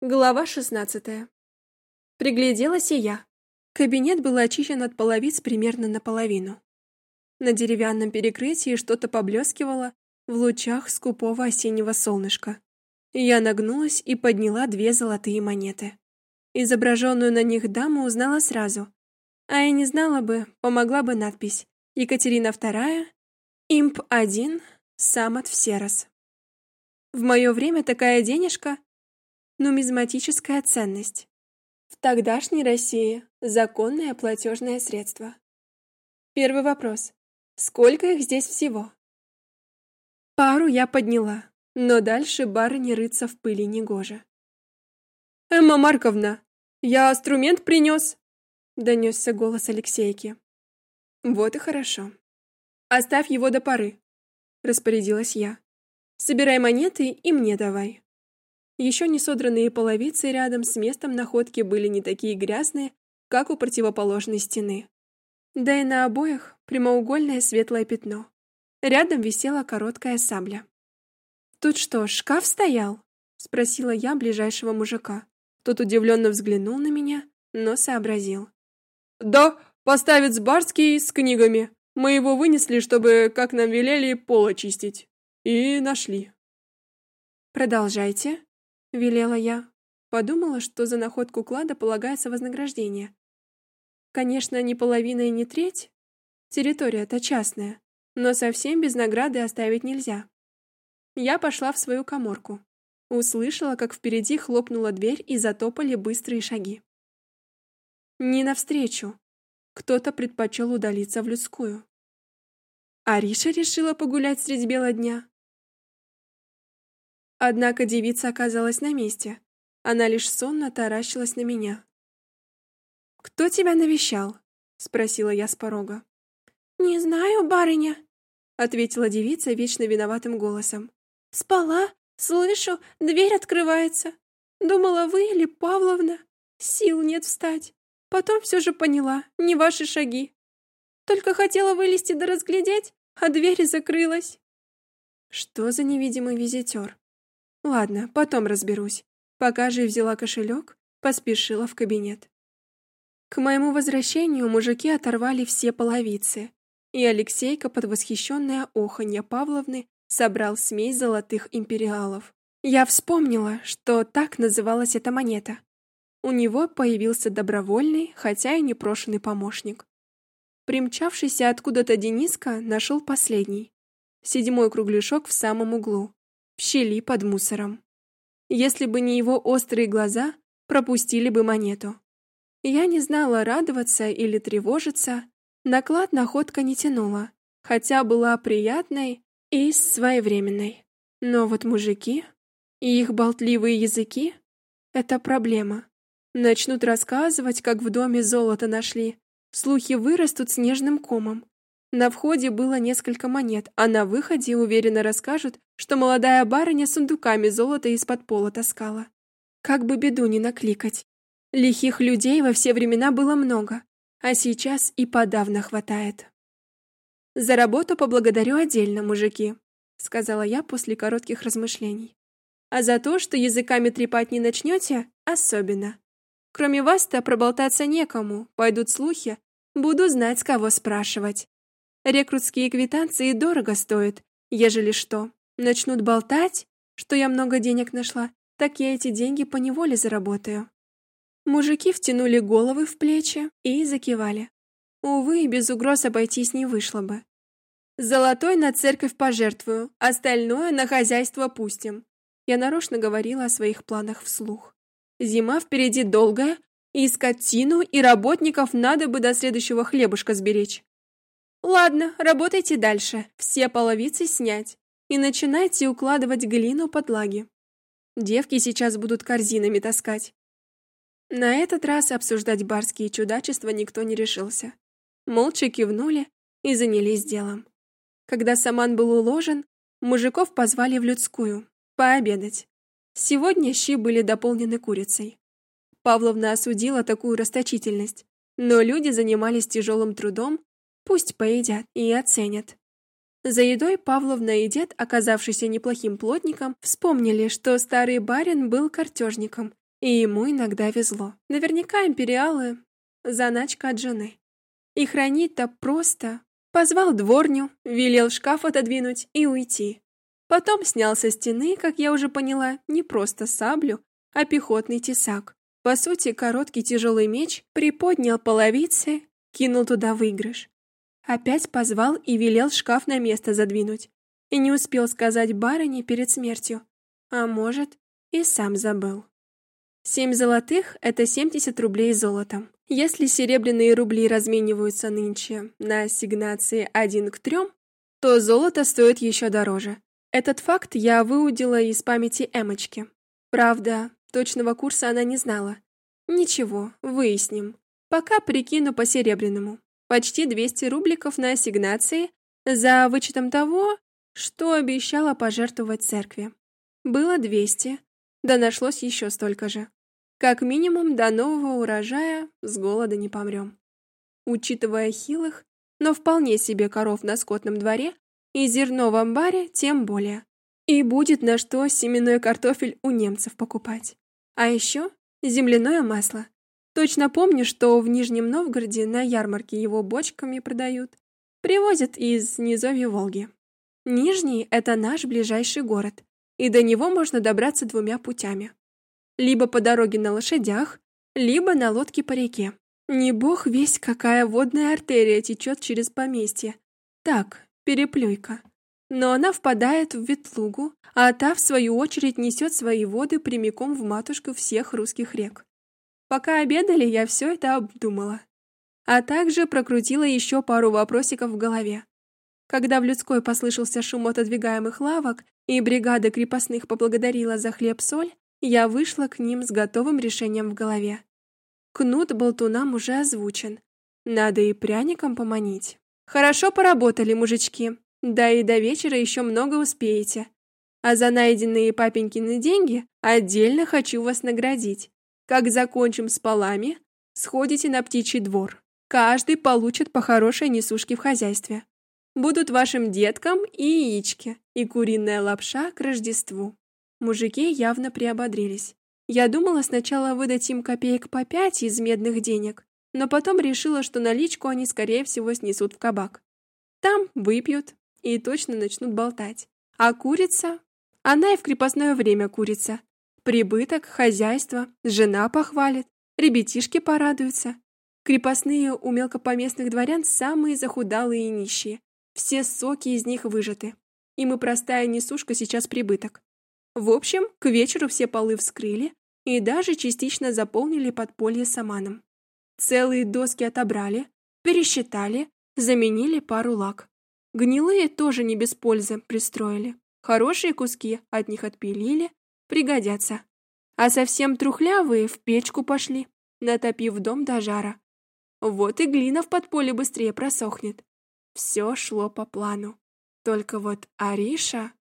Глава 16. Пригляделась и я. Кабинет был очищен от половиц примерно наполовину. На деревянном перекрытии что-то поблескивало в лучах скупого осеннего солнышка. Я нагнулась и подняла 2 золотые монеты. Изображенную на них даму узнала сразу. А я не знала бы, помогла бы надпись: Екатерина II, имп 1, самот всерос. В мое время такая денежка — нумизматическая ценность. В тогдашней России законное платежное средство. Первый вопрос. Сколько их здесь всего? Пару я подняла, но дальше барыне рыться в пыли негоже. «Эмма Марковна, я инструмент принес!» — донесся голос Алексейки. «Вот и хорошо. Оставь его до поры», — распорядилась я. «Собирай монеты и мне давай». Еще не содранные половицы рядом с местом находки были не такие грязные, как у противоположной стены. Да и на обоях прямоугольное светлое пятно. Рядом висела короткая сабля. «Тут что, шкаф стоял?» — спросила я ближайшего мужика. Тот удивленно взглянул на меня, но сообразил. «Да, поставец барский с книгами. Мы его вынесли, чтобы, как нам велели, пол очистить. И нашли». «Продолжайте», — велела я. Подумала, что за находку клада полагается вознаграждение. Конечно, не половина и не треть. Территория-то частная, но совсем без награды оставить нельзя. Я пошла в свою каморку. Услышала, как впереди хлопнула дверь и затопали быстрые шаги. Не навстречу. Кто-то предпочел удалиться в людскую. Ариша решила погулять средь бела дня. Однако девица оказалась на месте. Она лишь сонно таращилась на меня. «Кто тебя навещал?» — спросила я с порога. «Не знаю, барыня», — ответила девица вечно виноватым голосом. «Спала, слышу, дверь открывается. Думала, вы или Павловна. Сил нет встать. Потом все же поняла, не ваши шаги. Только хотела вылезти да разглядеть, а дверь закрылась». Что за невидимый визитер? Ладно, потом разберусь. Пока же взяла кошелек, поспешила в кабинет. К моему возвращению мужики оторвали все половицы, и Алексейка под восхищенное оханье Павловны собрал смесь золотых империалов. Я вспомнила, что так называлась эта монета. У него появился добровольный, хотя и непрошенный помощник. Примчавшийся откуда-то Дениска нашел последний. 7-й кругляшок в самом углу, в щели под мусором. Если бы не его острые глаза, пропустили бы монету. Я не знала, радоваться или тревожиться. Наклад находка не тянула, хотя была приятной и своевременной. Но вот мужики и их болтливые языки — это проблема. Начнут рассказывать, как в доме золото нашли. Слухи вырастут снежным комом. На входе было несколько монет, а на выходе уверенно расскажут, что молодая барыня сундуками золота из-под пола таскала. Как бы беду не накликать. Лихих людей во все времена было много, а сейчас и подавно хватает. «За работу поблагодарю отдельно, мужики», — сказала я после коротких размышлений. «А за то, что языками трепать не начнете, особенно. Кроме вас-то проболтаться некому, пойдут слухи, буду знать, с кого спрашивать. Рекрутские квитанции дорого стоят, ежели что. Начнут болтать, что я много денег нашла, так я эти деньги поневоле заработаю». Мужики втянули головы в плечи и закивали. Увы, без угроз обойтись не вышло бы. «Золотой на церковь пожертвую, остальное на хозяйство пустим». Я нарочно говорила о своих планах вслух. Зима впереди долгая, и скотину, и работников надо бы до следующего хлебушка сберечь. Ладно, работайте дальше, все половицы снять, и начинайте укладывать глину под лаги. Девки сейчас будут корзинами таскать. На этот раз обсуждать барские чудачества никто не решился. Молча кивнули и занялись делом. Когда саман был уложен, мужиков позвали в людскую пообедать. Сегодня щи были дополнены курицей. Павловна осудила такую расточительность, но люди занимались тяжелым трудом, пусть поедят и оценят. За едой Павловна и дед, оказавшийся неплохим плотником, вспомнили, что старый барин был картежником И ему иногда везло. Наверняка империалы — заначка от жены. И хранить-то просто. Позвал дворню, велел шкаф отодвинуть и уйти. Потом снял со стены, как я уже поняла, не просто саблю, а пехотный тесак. По сути, короткий тяжелый меч, приподнял половицы, кинул туда выигрыш. Опять позвал и велел шкаф на место задвинуть. И не успел сказать барыне перед смертью. А может, и сам забыл. 7 золотых — это 70 рублей золотом. Если серебряные рубли размениваются нынче на ассигнации 1 к 3, то золото стоит еще дороже. Этот факт я выудила из памяти Эмочки. Правда, точного курса она не знала. Ничего, выясним. Пока прикину по серебряному. Почти 200 рубликов на ассигнации, за вычетом того, что обещала пожертвовать церкви. Было 200, да нашлось еще столько же. Как минимум до нового урожая с голода не помрем. Учитывая хилых, но вполне себе коров на скотном дворе и зерно в амбаре, тем более. И будет на что семенной картофель у немцев покупать. А еще земляное масло. Точно помню, что в Нижнем Новгороде на ярмарке его бочками продают. Привозят из низовья Волги. Нижний — это наш ближайший город, и до него можно добраться 2 путями. Либо по дороге на лошадях, либо на лодке по реке. Не бог весть, какая водная артерия течет через поместье. Так, переплюйка. Но она впадает в Ветлугу, а та, в свою очередь, несет свои воды прямиком в матушку всех русских рек. Пока обедали, я все это обдумала. А также прокрутила еще пару вопросиков в голове. Когда в людской послышался шум отодвигаемых лавок, и бригада крепостных поблагодарила за хлеб-соль, я вышла к ним с готовым решением в голове. Кнут болтунам уже озвучен. Надо и пряником поманить. Хорошо поработали, мужички. Да и до вечера еще много успеете. А за найденные папенькины деньги отдельно хочу вас наградить. Как закончим с полами, сходите на птичий двор. Каждый получит по хорошей несушке в хозяйстве. Будут вашим деткам и яички, и куриная лапша к Рождеству. Мужики явно приободрились. Я думала сначала выдать им копеек по 5 из медных денег, но потом решила, что наличку они, скорее всего, снесут в кабак. Там выпьют и точно начнут болтать. А курица? Она и в крепостное время курица. Прибыток, хозяйство, жена похвалит, ребятишки порадуются. Крепостные у мелкопоместных дворян самые захудалые и нищие. Все соки из них выжаты. Им и простая несушка сейчас прибыток. В общем, к вечеру все полы вскрыли и даже частично заполнили подполье саманом. Целые доски отобрали, пересчитали, заменили пару лак. Гнилые тоже не без пользы пристроили. Хорошие куски от них отпилили, пригодятся. А совсем трухлявые в печку пошли, натопив дом до жара. Вот и глина в подполье быстрее просохнет. Все шло по плану. Только вот Ариша...